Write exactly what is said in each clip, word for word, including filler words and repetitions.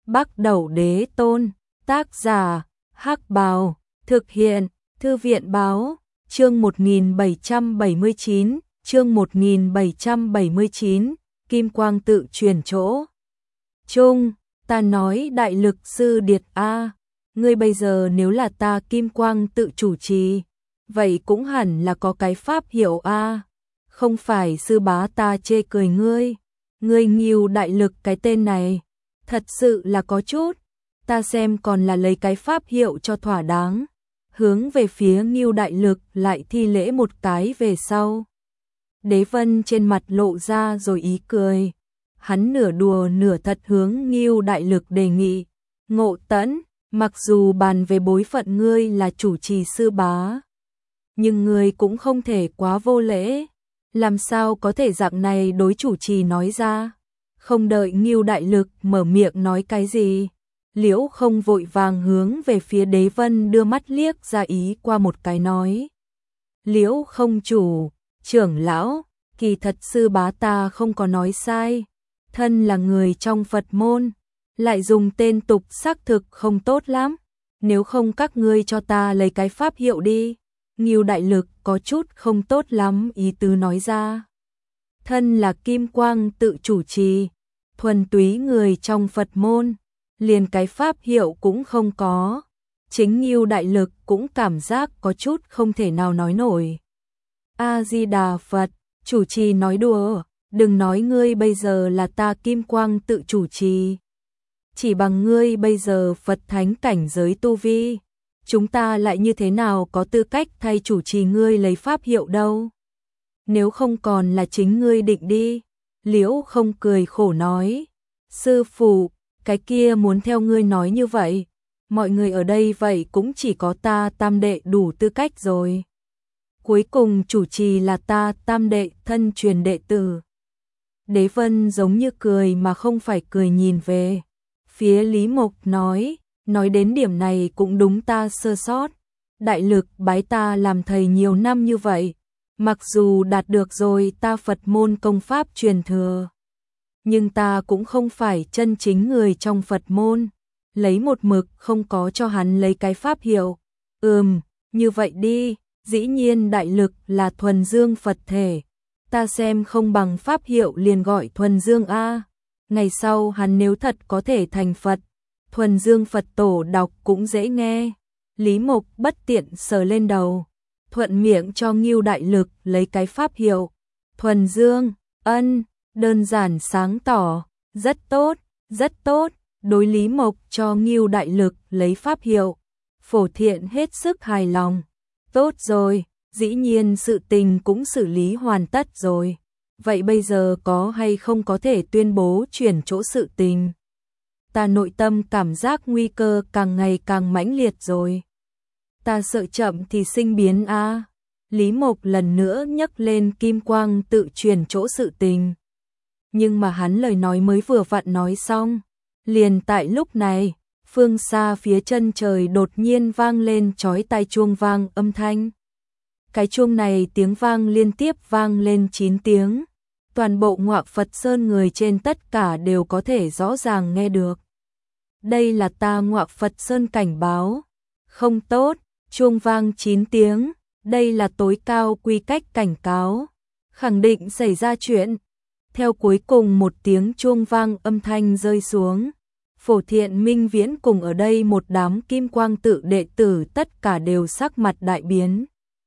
Bắc Đẩu Đế Tôn, tác giả, Hắc Bào, thực hiện, Thư viện báo, chương một nghìn bảy trăm bảy mươi chín, chương một nghìn bảy trăm bảy mươi chín, Kim Quang tự truyền chỗ. Trung, ta nói đại lực sư Điệt A, ngươi bây giờ nếu là ta Kim Quang tự chủ trì, vậy cũng hẳn là có cái pháp hiệu A, không phải sư bá ta chê cười ngươi, ngươi Ngưu đại lực cái tên này, thật sự là có chút, ta xem còn là lấy cái pháp hiệu cho thỏa đáng. Hướng về phía Ngưu đại lực lại thi lễ một cái về sau. Đế Vân trên mặt lộ ra rồi ý cười. Hắn nửa đùa nửa thật hướng Ngưu đại lực đề nghị. Ngộ Tẫn, mặc dù bàn về bối phận ngươi là chủ trì sư bá, nhưng ngươi cũng không thể quá vô lễ. Làm sao có thể dạng này đối chủ trì nói ra. Không đợi Ngưu đại lực mở miệng nói cái gì, Liễu Không vội vàng hướng về phía Đế Vân đưa mắt liếc ra ý qua một cái nói. Liễu Không chủ, trưởng lão, kỳ thật sư bá ta không có nói sai, thân là người trong Phật môn, lại dùng tên tục xác thực không tốt lắm, nếu không các ngươi cho ta lấy cái pháp hiệu đi. Ngưu đại lực có chút không tốt lắm ý tứ nói ra. Thân là Kim Quang tự chủ trì, thuần túy người trong Phật môn, liền cái pháp hiệu cũng không có. Chính Ngưu đại lực cũng cảm giác có chút không thể nào nói nổi. A-di-đà Phật, chủ trì nói đùa, đừng nói ngươi bây giờ là ta Kim Quang tự chủ trì. Chỉ bằng ngươi bây giờ Phật thánh cảnh giới tu vi, chúng ta lại như thế nào có tư cách thay chủ trì ngươi lấy pháp hiệu đâu. Nếu không còn là chính ngươi định đi. Liễu Không cười khổ nói. Sư phụ, cái kia muốn theo ngươi nói như vậy, mọi người ở đây vậy cũng chỉ có ta tam đệ đủ tư cách rồi. Cuối cùng chủ trì là ta tam đệ thân truyền đệ tử. Đế Vân giống như cười mà không phải cười nhìn về phía Lý Mộc nói, nói đến điểm này cũng đúng ta sơ sót. Đại lực bái ta làm thầy nhiều năm như vậy, mặc dù đạt được rồi ta Phật môn công pháp truyền thừa, nhưng ta cũng không phải chân chính người trong Phật môn, lấy một mực không có cho hắn lấy cái pháp hiệu. Ừm, như vậy đi, dĩ nhiên đại lực là thuần dương Phật thể, ta xem không bằng pháp hiệu liền gọi thuần dương A. Ngày sau hắn nếu thật có thể thành Phật, thuần dương Phật tổ đọc cũng dễ nghe. Lý Mộc bất tiện sờ lên đầu, thuận miệng cho Ngưu đại lực lấy cái pháp hiệu. Thuần dương, ân, đơn giản sáng tỏ, rất tốt, rất tốt. Đối Lý Mộc cho Ngưu đại lực lấy pháp hiệu, Phổ Thiện hết sức hài lòng. Tốt rồi, dĩ nhiên sự tình cũng xử lý hoàn tất rồi. Vậy bây giờ có hay không có thể tuyên bố chuyển chỗ sự tình? Ta nội tâm cảm giác nguy cơ càng ngày càng mãnh liệt rồi. Ta sợ chậm thì sinh biến a. Lý Mộc lần nữa nhấc lên Kim Quang tự truyền chỗ sự tình. Nhưng mà hắn lời nói mới vừa vặn nói xong, liền tại lúc này, phương xa phía chân trời đột nhiên vang lên chói tai chuông vang âm thanh. Cái chuông này tiếng vang liên tiếp vang lên chín tiếng, toàn bộ Ngoạc Phật Sơn người trên tất cả đều có thể rõ ràng nghe được. Đây là ta Ngoạc Phật Sơn cảnh báo, không tốt. Chuông vang chín tiếng, đây là tối cao quy cách cảnh cáo, khẳng định xảy ra chuyện. Theo cuối cùng một tiếng chuông vang âm thanh rơi xuống, Phổ Thiện Minh Viễn cùng ở đây một đám Kim Quang tự đệ tử tất cả đều sắc mặt đại biến.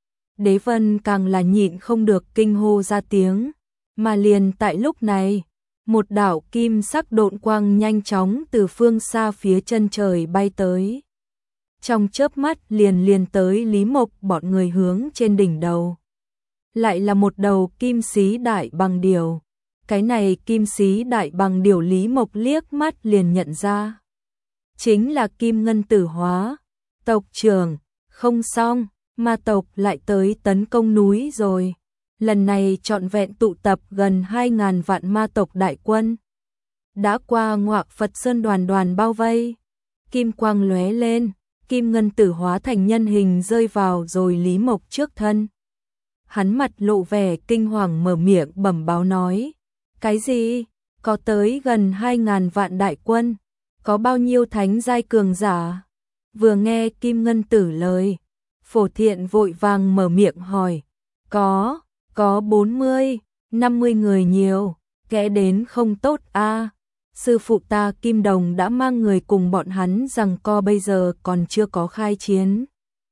Đế Vân càng là nhịn không được kinh hô ra tiếng, mà liền tại lúc này, một đạo kim sắc độn quang nhanh chóng từ phương xa phía chân trời bay tới. Trong chớp mắt liền liền tới Lý Mộc bọn người hướng trên đỉnh đầu. Lại là một đầu kim xí đại bằng điểu. Cái này kim xí đại bằng điểu Lý Mộc liếc mắt liền nhận ra. Chính là Kim Ngân Tử Hóa. Tộc trưởng, không xong, ma tộc lại tới tấn công núi rồi. Lần này trọn vẹn tụ tập gần hai ngàn vạn ma tộc đại quân. Đã qua Ngoạc Phật Sơn đoàn đoàn bao vây. Kim quang lóe lên. Kim Ngân Tử hóa thành nhân hình rơi vào rồi Lý Mộc trước thân. Hắn mặt lộ vẻ kinh hoàng mở miệng bẩm báo nói. Cái gì? Có tới gần hai ngàn vạn đại quân. có bao nhiêu thánh giai cường giả? Vừa nghe Kim Ngân Tử lời, Phổ Thiện vội vàng mở miệng hỏi, có, có bốn mươi, năm mươi người nhiều, kẻ đến không tốt a. À. Sư phụ ta Kim Đồng đã mang người cùng bọn hắn rằng co bây giờ còn chưa có khai chiến.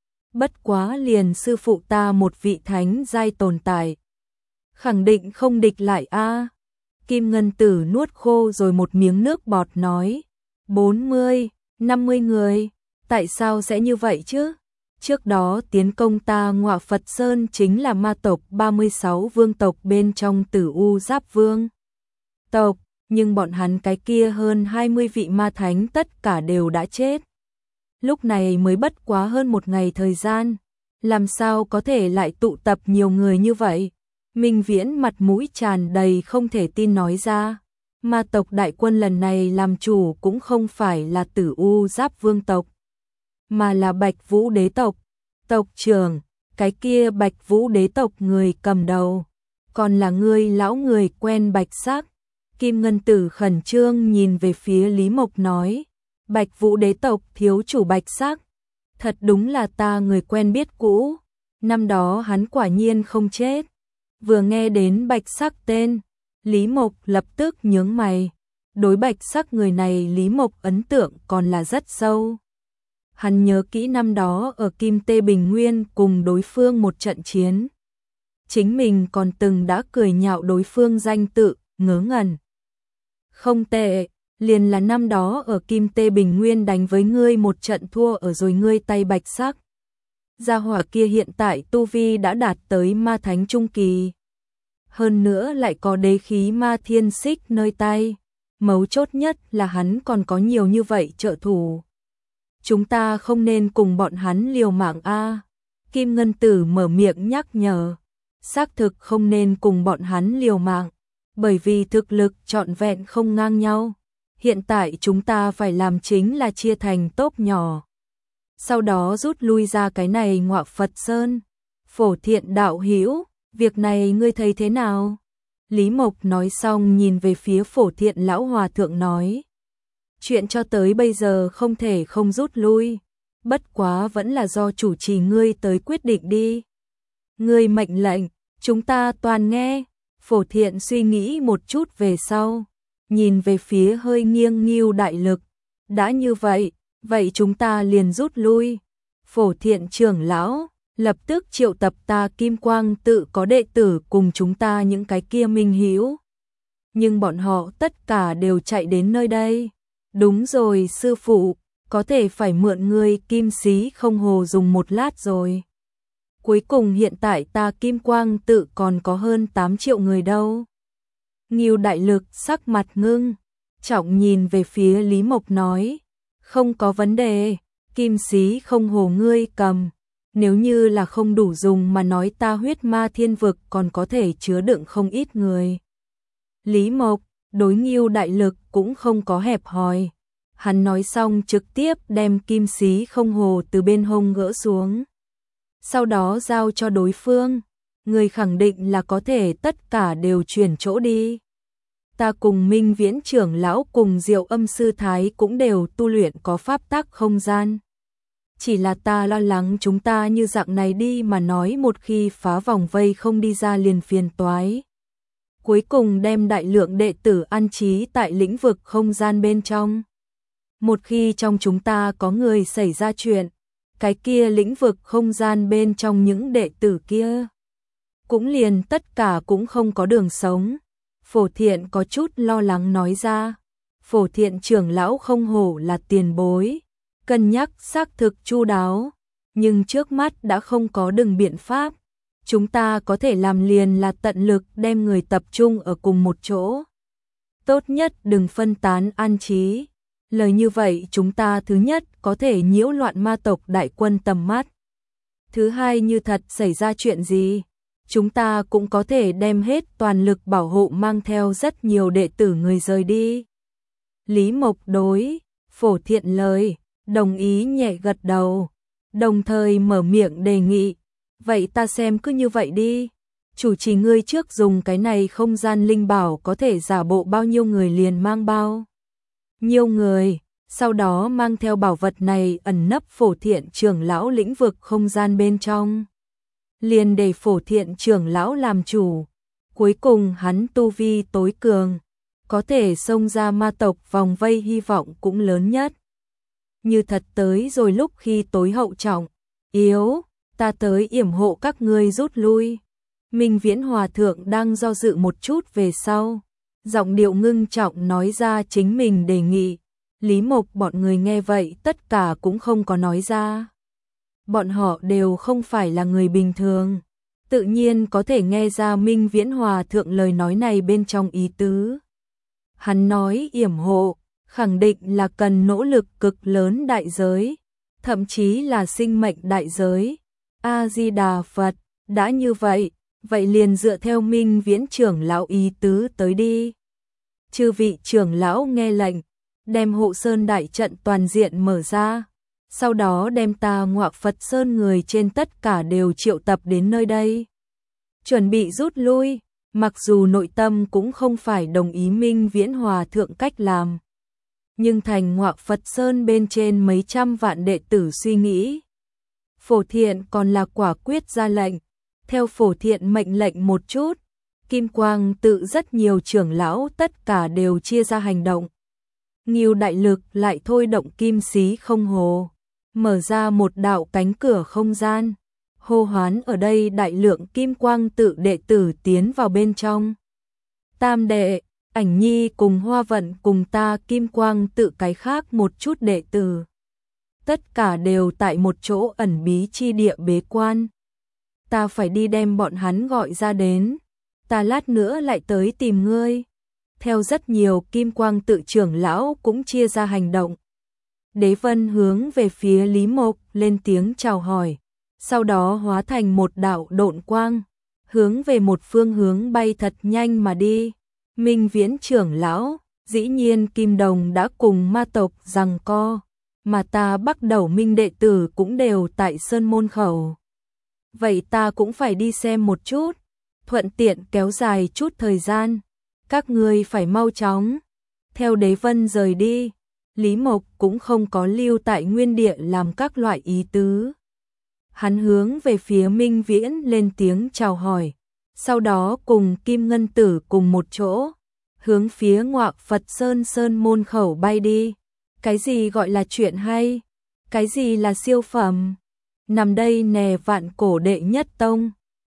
Bất quá liền sư phụ ta một vị thánh giai tồn tại. Khẳng định không địch lại a. À. Kim Ngân Tử nuốt khô rồi một miếng nước bọt nói, bốn mươi, năm mươi người, tại sao sẽ như vậy chứ? Trước đó tiến công ta Ngọa Phật Sơn chính là ma tộc ba mươi sáu vương tộc bên trong Tử U Giáp Vương tộc, nhưng bọn hắn cái kia hơn hai mươi vị ma thánh tất cả đều đã chết. Lúc này mới bất quá hơn một ngày thời gian, làm sao có thể lại tụ tập nhiều người như vậy? Minh Viễn mặt mũi tràn đầy không thể tin nói ra, ma tộc đại quân lần này làm chủ cũng không phải là Tử U Giáp Vương tộc, mà là Bạch Vũ đế tộc. Tộc trưởng, cái kia Bạch Vũ đế tộc người cầm đầu, còn là ngươi lão người quen Bạch Sắc. Kim Ngân Tử khẩn trương nhìn về phía Lý Mộc nói, Bạch Vũ đế tộc thiếu chủ Bạch Sắc, thật đúng là ta người quen biết cũ, năm đó hắn quả nhiên không chết. Vừa nghe đến Bạch Sắc tên, Lý Mộc lập tức nhướng mày, đối Bạch Sắc người này Lý Mộc ấn tượng còn là rất sâu. Hắn nhớ kỹ năm đó ở Kim Tê Bình Nguyên cùng đối phương một trận chiến. Chính mình còn từng đã cười nhạo đối phương danh tự, ngớ ngẩn. Không tệ, liền là năm đó ở Kim Tê Bình Nguyên đánh với ngươi một trận thua ở rồi ngươi tay Bạch Sắc. Gia hỏa kia hiện tại tu vi đã đạt tới ma thánh trung kỳ. Hơn nữa lại có đế khí ma thiên xích nơi tay. Mấu chốt nhất là hắn còn có nhiều như vậy trợ thủ. Chúng ta không nên cùng bọn hắn liều mạng a. Kim Ngân Tử mở miệng nhắc nhở. Xác thực không nên cùng bọn hắn liều mạng, bởi vì thực lực trọn vẹn không ngang nhau. Hiện tại chúng ta phải làm chính là chia thành tốp nhỏ. Sau đó rút lui ra cái này Ngọa Phật Sơn. Phổ Thiện đạo hữu, việc này ngươi thấy thế nào? Lý Mộc nói xong nhìn về phía Phổ Thiện lão hòa thượng nói. Chuyện cho tới bây giờ không thể không rút lui, bất quá vẫn là do chủ trì ngươi tới quyết định đi. Ngươi mệnh lệnh, chúng ta toàn nghe. Phổ Thiện suy nghĩ một chút về sau, nhìn về phía hơi nghiêng Ngưu Đại Lực. Đã như vậy, vậy chúng ta liền rút lui. Phổ Thiện trưởng lão, lập tức triệu tập ta Kim Quang tự có đệ tử cùng chúng ta những cái kia minh hữu. Nhưng bọn họ tất cả đều chạy đến nơi đây. Đúng rồi sư phụ, có thể phải mượn ngươi Kim Xí Không Hồ dùng một lát rồi. Cuối cùng hiện tại ta Kim Quang tự còn có hơn tám triệu người đâu. Ngưu Đại Lực sắc mặt ngưng, trọng nhìn về phía Lý Mộc nói, không có vấn đề, Kim Xí Không Hồ ngươi cầm. Nếu như là không đủ dùng mà nói ta huyết ma thiên vực còn có thể chứa đựng không ít người. Lý Mộc, đối Ngưu Đại Lực cũng không có hẹp hòi. Hắn nói xong trực tiếp đem Kim Xí Không Hồ từ bên hông gỡ xuống. Sau đó giao cho đối phương. Người khẳng định là có thể tất cả đều chuyển chỗ đi. Ta cùng Minh Viễn trưởng lão cùng Diệu Âm Sư Thái cũng đều tu luyện có pháp tắc không gian. Chỉ là ta lo lắng chúng ta như dạng này đi mà nói một khi phá vòng vây không đi ra liền phiền toái. Cuối cùng đem đại lượng đệ tử an trí tại lĩnh vực không gian bên trong. Một khi trong chúng ta có người xảy ra chuyện, cái kia lĩnh vực không gian bên trong những đệ tử kia cũng liền tất cả cũng không có đường sống. Phổ Thiện có chút lo lắng nói ra. Phổ Thiện trưởng lão không hổ là tiền bối, cân nhắc xác thực chu đáo, nhưng trước mắt đã không có đường biện pháp. Chúng ta có thể làm liền là tận lực đem người tập trung ở cùng một chỗ. Tốt nhất đừng phân tán an trí. Lời như vậy chúng ta thứ nhất có thể nhiễu loạn ma tộc đại quân tầm mắt. Thứ hai như thật xảy ra chuyện gì, chúng ta cũng có thể đem hết toàn lực bảo hộ mang theo rất nhiều đệ tử người rời đi. Lý Mộc đối Phổ Thiện lời, đồng ý nhẹ gật đầu, đồng thời mở miệng đề nghị. Vậy ta xem cứ như vậy đi. Chủ trì ngươi trước dùng cái này không gian linh bảo có thể giả bộ bao nhiêu người liền mang bao nhiêu người. sau đó mang theo bảo vật này ẩn nấp Phổ Thiện trưởng lão lĩnh vực không gian bên trong. Liền để Phổ Thiện trưởng lão làm chủ, cuối cùng hắn tu vi tối cường, có thể xông ra ma tộc vòng vây hy vọng cũng lớn nhất. Như thật tới rồi lúc khi tối hậu trọng, yếu, ta tới yểm hộ các ngươi rút lui. Minh Viễn Hòa Thượng đang do dự một chút về sau, giọng điệu ngưng trọng nói ra chính mình đề nghị. Lý Mộc bọn người nghe vậy tất cả cũng không có nói ra. Bọn họ đều không phải là người bình thường, tự nhiên có thể nghe ra Minh Viễn Hòa Thượng lời nói này bên trong ý tứ. Hắn nói yểm hộ, khẳng định là cần nỗ lực cực lớn đại giới, thậm chí là sinh mệnh đại giới. A-di-đà Phật, đã như vậy, vậy liền dựa theo Minh Viễn trưởng lão ý tứ tới đi. Chư vị trưởng lão nghe lệnh, đem hộ sơn đại trận toàn diện mở ra, sau đó đem ta Ngọa Phật Sơn người trên tất cả đều triệu tập đến nơi đây. Chuẩn bị rút lui, mặc dù nội tâm cũng không phải đồng ý Minh Viễn Hòa Thượng cách làm. Nhưng thành Ngọa Phật Sơn bên trên mấy trăm vạn đệ tử suy nghĩ. Phổ Thiện còn là quả quyết ra lệnh, theo Phổ Thiện mệnh lệnh một chút, Kim Quang tự rất nhiều trưởng lão tất cả đều chia ra hành động. Ngưu đại lực lại thôi động kim xí không hồ, mở ra một đạo cánh cửa không gian, hô hoán ở đây đại lượng Kim Quang tự đệ tử tiến vào bên trong. Tam đệ, Ảnh Nhi cùng Hoa Vận cùng ta Kim Quang tự cái khác một chút đệ tử. Tất cả đều tại một chỗ ẩn bí chi địa bế quan. Ta phải đi đem bọn hắn gọi ra đến, ta lát nữa lại tới tìm ngươi. Theo rất nhiều Kim Quang tự trưởng lão cũng chia ra hành động. Đế Vân hướng về phía Lý Mộc lên tiếng chào hỏi, sau đó hóa thành một đạo độn quang, hướng về một phương hướng bay thật nhanh mà đi. Minh Viễn trưởng lão, dĩ nhiên Kim Đồng đã cùng ma tộc giằng co, mà ta Bắc Đầu Minh đệ tử cũng đều tại Sơn Môn Khẩu. Vậy ta cũng phải đi xem một chút, thuận tiện kéo dài chút thời gian. Các ngươi phải mau chóng. Theo Đế Vân rời đi, Lý Mộc cũng không có lưu tại nguyên địa làm các loại ý tứ. Hắn hướng về phía Minh Viễn lên tiếng chào hỏi, sau đó cùng Kim Ngân Tử cùng một chỗ, hướng phía Ngọa Phật Sơn Sơn Môn Khẩu bay đi. Cái gì gọi là chuyện hay? Cái gì là siêu phẩm? Nằm đây nè vạn cổ đệ nhất tông,